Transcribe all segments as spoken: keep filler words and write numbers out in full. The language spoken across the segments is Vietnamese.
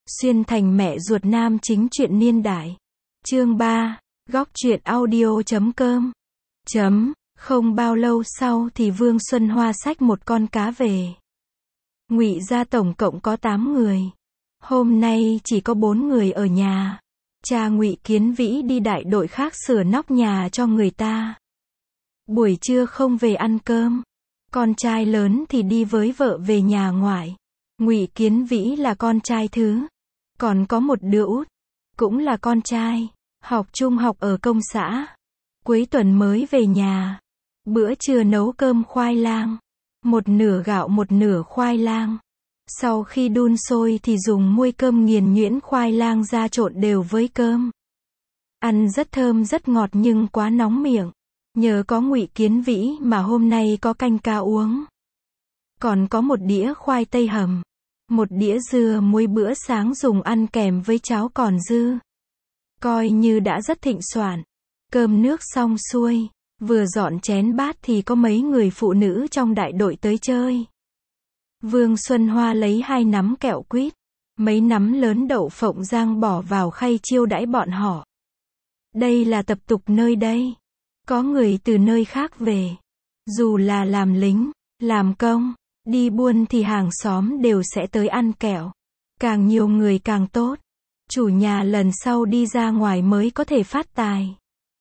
Xuyên thành mẹ ruột nam chính truyện niên đại. Chương ba, góc truyện audio chấm com. Chấm, không bao lâu sau thì Vương Xuân Hoa xách một con cá về. Ngụy gia tổng cộng có tám người. Hôm nay chỉ có bốn người ở nhà. Cha Ngụy Kiến Vĩ đi đại đội khác sửa nóc nhà cho người ta. Buổi trưa không về ăn cơm. Con trai lớn thì đi với vợ về nhà ngoại. Ngụy Kiến Vĩ là con trai thứ. Còn có một đứa út, cũng là con trai, học trung học ở công xã. Cuối tuần mới về nhà. Bữa trưa nấu cơm khoai lang. Một nửa gạo một nửa khoai lang. Sau khi đun sôi thì dùng muôi cơm nghiền nhuyễn khoai lang ra trộn đều với cơm. Ăn rất thơm rất ngọt nhưng quá nóng miệng. Nhờ có Ngụy Kiến Vĩ mà hôm nay có canh cá uống. Còn có một đĩa khoai tây hầm. Một đĩa dưa muối bữa sáng dùng ăn kèm với cháo còn dư. Coi như đã rất thịnh soạn. Cơm nước xong xuôi, vừa dọn chén bát thì có mấy người phụ nữ trong đại đội tới chơi. Vương Xuân Hoa lấy hai nắm kẹo quýt, mấy nắm lớn đậu phộng rang bỏ vào khay chiêu đãi bọn họ. Đây là tập tục nơi đây. Có người từ nơi khác về. Dù là làm lính, làm công, đi buôn thì hàng xóm đều sẽ tới ăn kẹo. Càng nhiều người càng tốt. Chủ nhà lần sau đi ra ngoài mới có thể phát tài.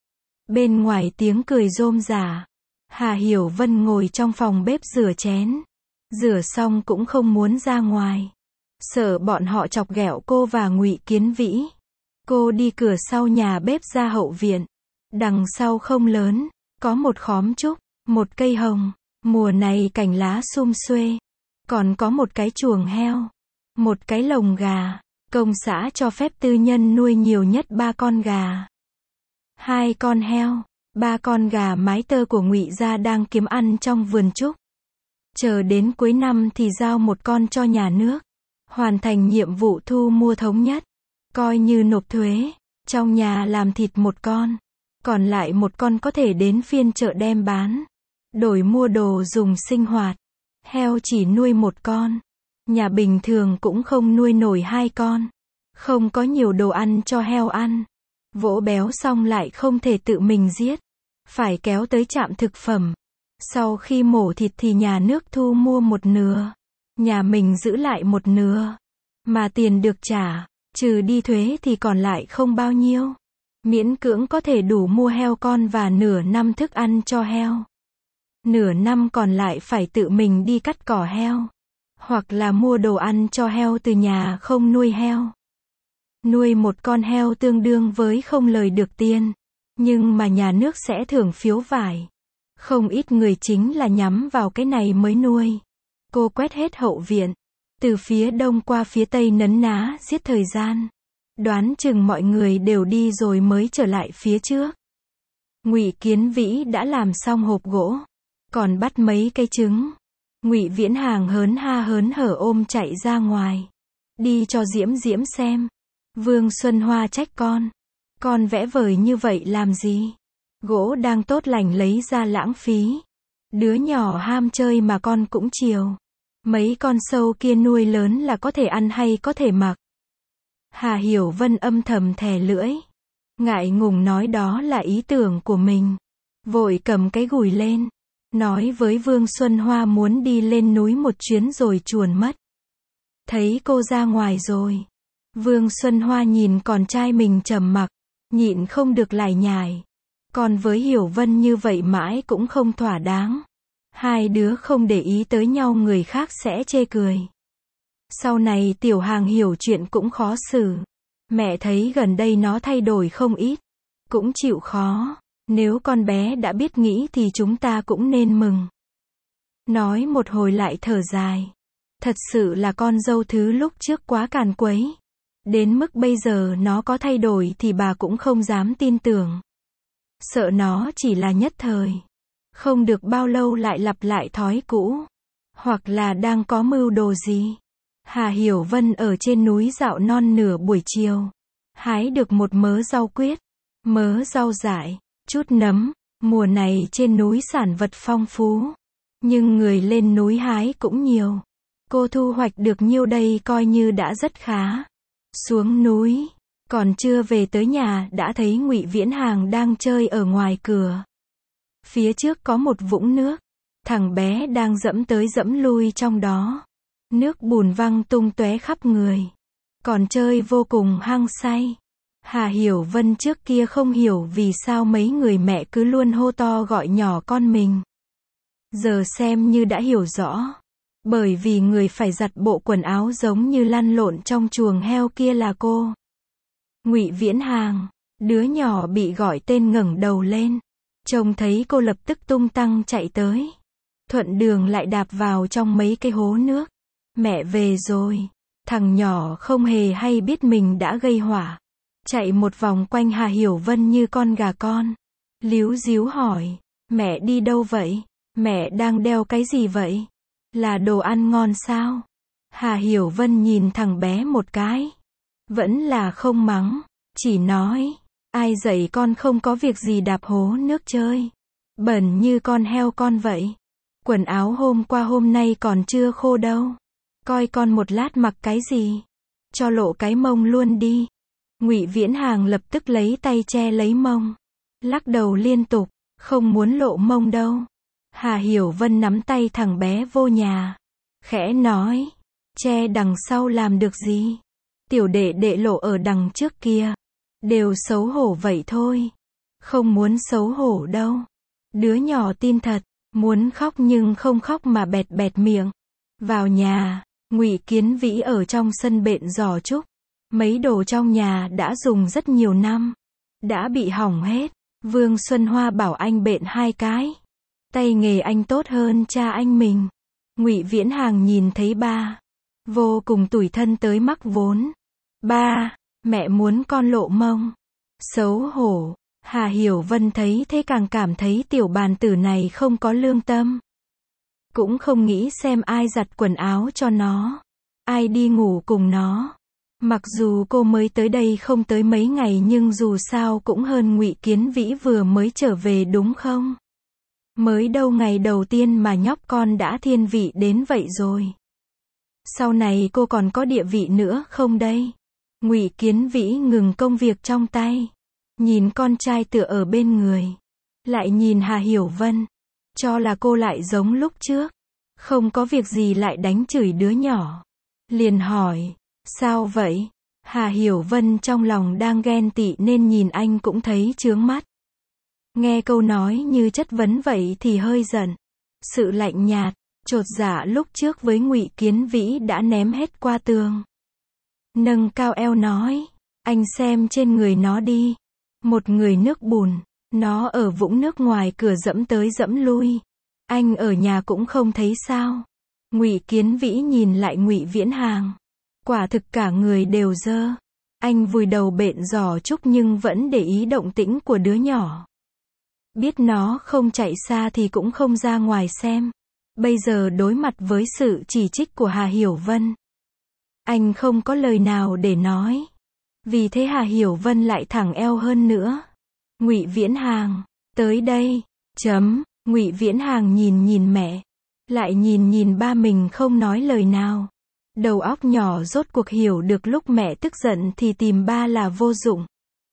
Bên ngoài tiếng cười rôm rả. Hà Hiểu Vân ngồi trong phòng bếp rửa chén. Rửa xong cũng không muốn ra ngoài. Sợ bọn họ chọc ghẹo cô và Ngụy Kiến Vĩ. Cô đi cửa sau nhà bếp ra hậu viện. Đằng sau không lớn, có một khóm trúc, một cây hồng. Mùa này cành lá sum xuê. Còn có một cái chuồng heo. Một cái lồng gà. Công xã cho phép tư nhân nuôi nhiều nhất ba con gà. Hai con heo. Ba con gà mái tơ của Ngụy gia đang kiếm ăn trong vườn trúc. Chờ đến cuối năm thì giao một con cho nhà nước. Hoàn thành nhiệm vụ thu mua thống nhất. Coi như nộp thuế. Trong nhà làm thịt một con. Còn lại một con có thể đến phiên chợ đem bán. Đổi mua đồ dùng sinh hoạt. Heo chỉ nuôi một con. Nhà bình thường cũng không nuôi nổi hai con. Không có nhiều đồ ăn cho heo ăn. Vỗ béo xong lại không thể tự mình giết. Phải kéo tới trạm thực phẩm. Sau khi mổ thịt thì nhà nước thu mua một nửa. Nhà mình giữ lại một nửa. Mà tiền được trả, trừ đi thuế thì còn lại không bao nhiêu. Miễn cưỡng có thể đủ mua heo con và nửa năm thức ăn cho heo. Nửa năm còn lại phải tự mình đi cắt cỏ heo. Hoặc là mua đồ ăn cho heo từ nhà không nuôi heo. Nuôi một con heo tương đương với không lời được tiền. Nhưng mà nhà nước sẽ thưởng phiếu vải. Không ít người chính là nhắm vào cái này mới nuôi. Cô quét hết hậu viện. Từ phía đông qua phía tây nấn ná giết thời gian. Đoán chừng mọi người đều đi rồi mới trở lại phía trước. Ngụy Kiến Vĩ đã làm xong hộp gỗ. Còn bắt mấy cây trứng. Ngụy Viễn Hàng hớn ha hớn hở ôm chạy ra ngoài. Đi cho Diễm Diễm xem. Vương Xuân Hoa trách con. Con vẽ vời như vậy làm gì? Gỗ đang tốt lành lấy ra lãng phí. Đứa nhỏ ham chơi mà con cũng chiều. Mấy con sâu kia nuôi lớn là có thể ăn hay có thể mặc. Hà Hiểu Vân âm thầm thè lưỡi. Ngại ngùng nói đó là ý tưởng của mình. Vội cầm cái gùi lên. Nói với Vương Xuân Hoa muốn đi lên núi một chuyến rồi chuồn mất. Thấy cô ra ngoài rồi. Vương Xuân Hoa nhìn con trai mình trầm mặc. Nhịn không được lải nhải. Còn với Hiểu Vân như vậy mãi cũng không thỏa đáng. Hai đứa không để ý tới nhau người khác sẽ chê cười. Sau này Tiểu Hàng hiểu chuyện cũng khó xử. Mẹ thấy gần đây nó thay đổi không ít. Cũng chịu khó. Nếu con bé đã biết nghĩ thì chúng ta cũng nên mừng. Nói một hồi lại thở dài. Thật sự là con dâu thứ lúc trước quá càn quấy. Đến mức bây giờ nó có thay đổi thì bà cũng không dám tin tưởng. Sợ nó chỉ là nhất thời. Không được bao lâu lại lặp lại thói cũ. Hoặc là đang có mưu đồ gì. Hà Hiểu Vân ở trên núi dạo non nửa buổi chiều. Hái được một mớ rau quyết. Mớ rau dại. Chút nấm. Mùa này trên núi sản vật phong phú. Nhưng người lên núi hái cũng nhiều. Cô thu hoạch được nhiêu đây coi như đã rất khá. Xuống núi, còn chưa về tới nhà đã thấy Ngụy Viễn Hàng đang chơi ở ngoài cửa. Phía trước có một vũng nước, thằng bé đang dẫm tới dẫm lui trong đó. Nước bùn văng tung tóe khắp người, còn chơi vô cùng hăng say. Hà Hiểu Vân trước kia không hiểu vì sao mấy người mẹ cứ luôn hô to gọi nhỏ con mình. Giờ xem như đã hiểu rõ. Bởi vì người phải giặt bộ quần áo giống như lăn lộn trong chuồng heo kia là cô. Ngụy Viễn Hàng, đứa nhỏ bị gọi tên ngẩng đầu lên. Trông thấy cô lập tức tung tăng chạy tới. Thuận đường lại đạp vào trong mấy cái hố nước. Mẹ về rồi. Thằng nhỏ không hề hay biết mình đã gây họa. Chạy một vòng quanh Hà Hiểu Vân như con gà con. Líu díu hỏi, mẹ đi đâu vậy? Mẹ đang đeo cái gì vậy? Là đồ ăn ngon sao? Hà Hiểu Vân nhìn thằng bé một cái. Vẫn là không mắng, chỉ nói, ai dạy con không có việc gì đạp hố nước chơi. Bẩn như con heo con vậy. Quần áo hôm qua hôm nay còn chưa khô đâu. Coi con một lát mặc cái gì? Cho lộ cái mông luôn đi. Ngụy Viễn Hàng lập tức lấy tay che lấy mông. Lắc đầu liên tục, không muốn lộ mông đâu. Hà Hiểu Vân nắm tay thằng bé vô nhà. Khẽ nói, che đằng sau làm được gì? Tiểu đệ đệ lộ ở đằng trước kia. Đều xấu hổ vậy thôi. Không muốn xấu hổ đâu. Đứa nhỏ tin thật, muốn khóc nhưng không khóc mà bẹt bẹt miệng. Vào nhà, Ngụy Kiến Vĩ ở trong sân bện giỏ trúc. Mấy đồ trong nhà đã dùng rất nhiều năm. Đã bị hỏng hết. Vương Xuân Hoa bảo anh bện hai cái. Tay nghề anh tốt hơn cha anh mình. Ngụy Viễn Hàng nhìn thấy ba. Vô cùng tủi thân tới mắc vốn. Ba, mẹ muốn con lộ mông. Xấu hổ. Hà Hiểu Vân thấy thế càng cảm thấy tiểu bàn tử này không có lương tâm. Cũng không nghĩ xem ai giặt quần áo cho nó. Ai đi ngủ cùng nó. Mặc dù cô mới tới đây không tới mấy ngày nhưng dù sao cũng hơn Ngụy Kiến Vĩ vừa mới trở về đúng không? Mới đâu ngày đầu tiên mà nhóc con đã thiên vị đến vậy rồi. Sau này cô còn có địa vị nữa không đây? Ngụy Kiến Vĩ ngừng công việc trong tay. Nhìn con trai tựa ở bên người. Lại nhìn Hà Hiểu Vân. Cho là cô lại giống lúc trước. Không có việc gì lại đánh chửi đứa nhỏ. Liền hỏi, sao vậy? Hà Hiểu Vân trong lòng đang ghen tị nên nhìn anh cũng thấy chướng mắt. Nghe câu nói như chất vấn vậy thì hơi giận. Sự lạnh nhạt, chột dạ lúc trước với Ngụy Kiến Vĩ đã ném hết qua tường. Nâng cao eo nói, anh xem trên người nó đi. Một người nước bùn, nó ở vũng nước ngoài cửa dẫm tới dẫm lui. Anh ở nhà cũng không thấy sao? Ngụy Kiến Vĩ nhìn lại Ngụy Viễn Hàng. Quả thực cả người đều dơ. Anh vùi đầu bện giỏ trúc nhưng vẫn để ý động tĩnh của đứa nhỏ. Biết nó không chạy xa thì cũng không ra ngoài xem. Bây giờ đối mặt với sự chỉ trích của Hà Hiểu Vân. Anh không có lời nào để nói. Vì thế Hà Hiểu Vân lại thẳng eo hơn nữa. Ngụy Viễn Hàng, tới đây. Chấm. Ngụy Viễn Hàng nhìn nhìn mẹ. Lại nhìn nhìn ba mình không nói lời nào. Đầu óc nhỏ rốt cuộc hiểu được lúc mẹ tức giận thì tìm ba là vô dụng.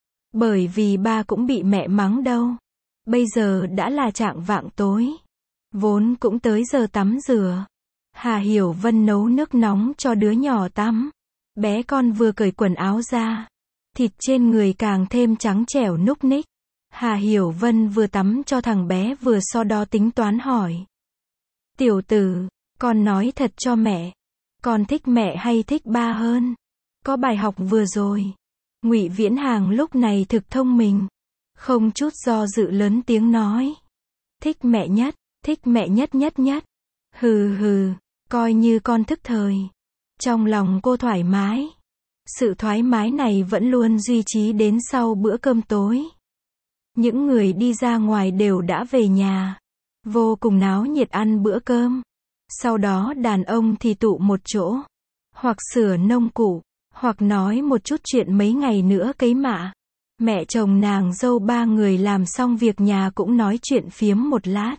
Bởi vì ba cũng bị mẹ mắng đâu. Bây giờ đã là chạng vạng tối. Vốn cũng tới giờ tắm rửa. Hà Hiểu Vân nấu nước nóng cho đứa nhỏ tắm. Bé con vừa cởi quần áo ra. Thịt trên người càng thêm trắng trẻo núc ních. Hà Hiểu Vân vừa tắm cho thằng bé vừa so đo tính toán hỏi. Tiểu tử, con nói thật cho mẹ. Con thích mẹ hay thích ba hơn? Có bài học vừa rồi. Ngụy Viễn Hàng lúc này thực thông minh. Không chút do dự lớn tiếng nói. Thích mẹ nhất, thích mẹ nhất nhất nhất. Hừ hừ, coi như con thức thời. Trong lòng cô thoải mái. Sự thoải mái này vẫn luôn duy trì đến sau bữa cơm tối. Những người đi ra ngoài đều đã về nhà. Vô cùng náo nhiệt ăn bữa cơm. Sau đó đàn ông thì tụ một chỗ. Hoặc sửa nông cụ. Hoặc nói một chút chuyện mấy ngày nữa cấy mạ. Mẹ chồng nàng dâu ba người làm xong việc nhà cũng nói chuyện phiếm một lát.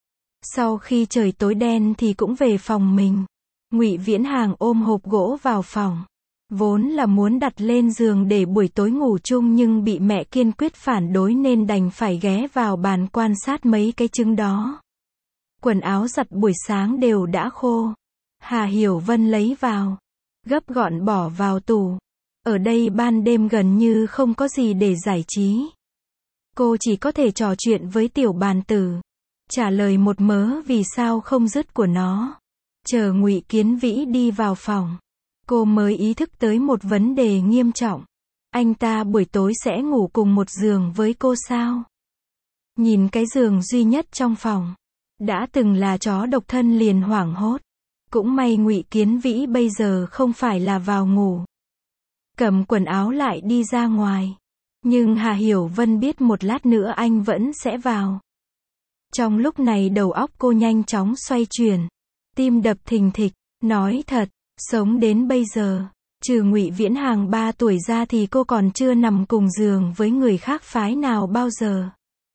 Sau khi trời tối đen thì cũng về phòng mình. Ngụy Viễn Hàng ôm hộp gỗ vào phòng. Vốn là muốn đặt lên giường để buổi tối ngủ chung nhưng bị mẹ kiên quyết phản đối nên đành phải ghé vào bàn quan sát mấy cái trứng đó. Quần áo giặt buổi sáng đều đã khô. Hà Hiểu Vân lấy vào, gấp gọn bỏ vào tủ. Ở đây ban đêm gần như không có gì để giải trí. Cô chỉ có thể trò chuyện với tiểu bàn tử, trả lời một mớ vì sao không dứt của nó. Chờ Ngụy Kiến Vĩ đi vào phòng, cô mới ý thức tới một vấn đề nghiêm trọng. Anh ta buổi tối sẽ ngủ cùng một giường với cô sao? Nhìn cái giường duy nhất trong phòng, đã từng là chó độc thân liền hoảng hốt. Cũng may Ngụy Kiến Vĩ bây giờ không phải là vào ngủ. Cầm quần áo lại đi ra ngoài. Nhưng Hà Hiểu Vân biết một lát nữa anh vẫn sẽ vào. Trong lúc này đầu óc cô nhanh chóng xoay chuyển. Tim đập thình thịch. Nói thật, sống đến bây giờ, trừ Ngụy Viễn Hàng ba tuổi ra thì cô còn chưa nằm cùng giường với người khác phái nào bao giờ.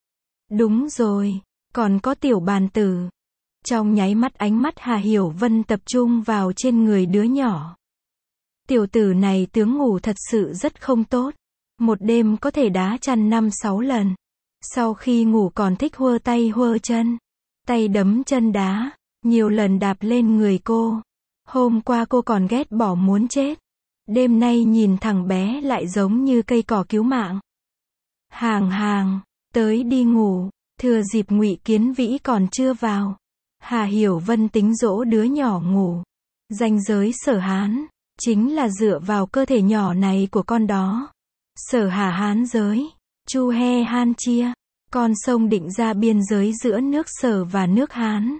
Đúng rồi, còn có tiểu bàn tử. Trong nháy mắt ánh mắt Hà Hiểu Vân tập trung vào trên người đứa nhỏ. Tiểu tử này tướng ngủ thật sự rất không tốt. Một đêm có thể đá chăn năm sáu lần. Sau khi ngủ còn thích huơ tay huơ chân. Tay đấm chân đá. Nhiều lần đạp lên người cô. Hôm qua cô còn ghét bỏ muốn chết. Đêm nay nhìn thằng bé lại giống như cây cỏ cứu mạng. Hàng hàng, tới đi ngủ. Thừa dịp Ngụy Kiến Vĩ còn chưa vào, Hà Hiểu Vân tính dỗ đứa nhỏ ngủ. Ranh giới Sở Hán chính là dựa vào cơ thể nhỏ này của con đó. Sở Hà Hán giới, Chu He Han chia, con sông định ra biên giới giữa nước Sở và nước Hán.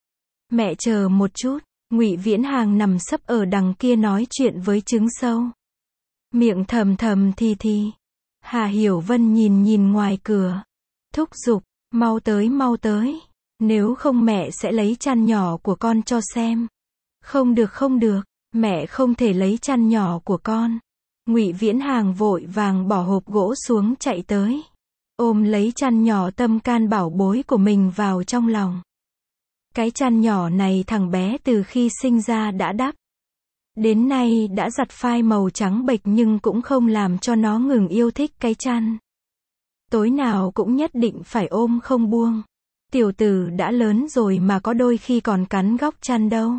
Mẹ chờ một chút, Ngụy Viễn Hàng nằm sấp ở đằng kia nói chuyện với trứng sâu. Miệng thầm thầm thì thì. Hà Hiểu Vân nhìn nhìn ngoài cửa, thúc giục, mau tới mau tới. Nếu không mẹ sẽ lấy chăn nhỏ của con cho xem. Không được không được, mẹ không thể lấy chăn nhỏ của con. Ngụy Viễn Hàng vội vàng bỏ hộp gỗ xuống chạy tới. Ôm lấy chăn nhỏ tâm can bảo bối của mình vào trong lòng. Cái chăn nhỏ này thằng bé từ khi sinh ra đã đắp. Đến nay đã giặt phai màu trắng bệch nhưng cũng không làm cho nó ngừng yêu thích cái chăn. Tối nào cũng nhất định phải ôm không buông. Tiểu tử đã lớn rồi mà có đôi khi còn cắn góc chăn đâu.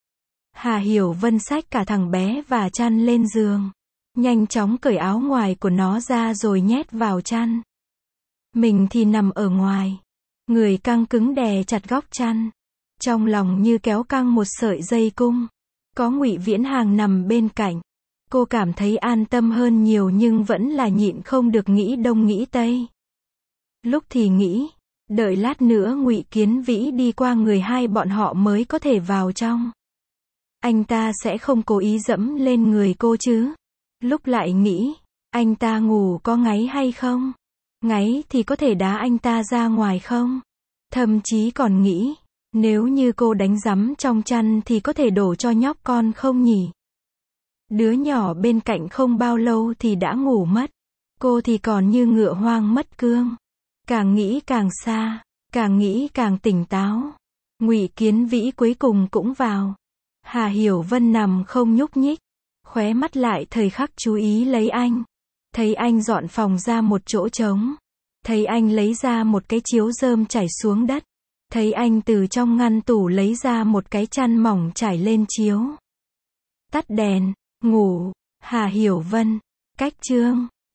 Hà Hiểu Vân xách cả thằng bé và chăn lên giường. Nhanh chóng cởi áo ngoài của nó ra rồi nhét vào chăn. Mình thì nằm ở ngoài. Người căng cứng đè chặt góc chăn. Trong lòng như kéo căng một sợi dây cung. Có Ngụy Viễn Hàng nằm bên cạnh. Cô cảm thấy an tâm hơn nhiều nhưng vẫn là nhịn không được nghĩ đông nghĩ tây. Lúc thì nghĩ, đợi lát nữa Ngụy Kiến Vĩ đi qua người hai bọn họ mới có thể vào trong. Anh ta sẽ không cố ý dẫm lên người cô chứ. Lúc lại nghĩ, anh ta ngủ có ngáy hay không? Ngáy thì có thể đá anh ta ra ngoài không? Thậm chí còn nghĩ, nếu như cô đánh rắm trong chăn thì có thể đổ cho nhóc con không nhỉ? Đứa nhỏ bên cạnh không bao lâu thì đã ngủ mất. Cô thì còn như ngựa hoang mất cương. Càng nghĩ càng xa, càng nghĩ càng tỉnh táo. Ngụy Kiến Vĩ cuối cùng cũng vào. Hà Hiểu Vân nằm không nhúc nhích, khóe mắt lại thời khắc chú ý lấy anh. Thấy anh dọn phòng ra một chỗ trống. Thấy anh lấy ra một cái chiếu rơm trải xuống đất. Thấy anh từ trong ngăn tủ lấy ra một cái chăn mỏng trải lên chiếu. Tắt đèn, ngủ. Hà Hiểu Vân, cách chương.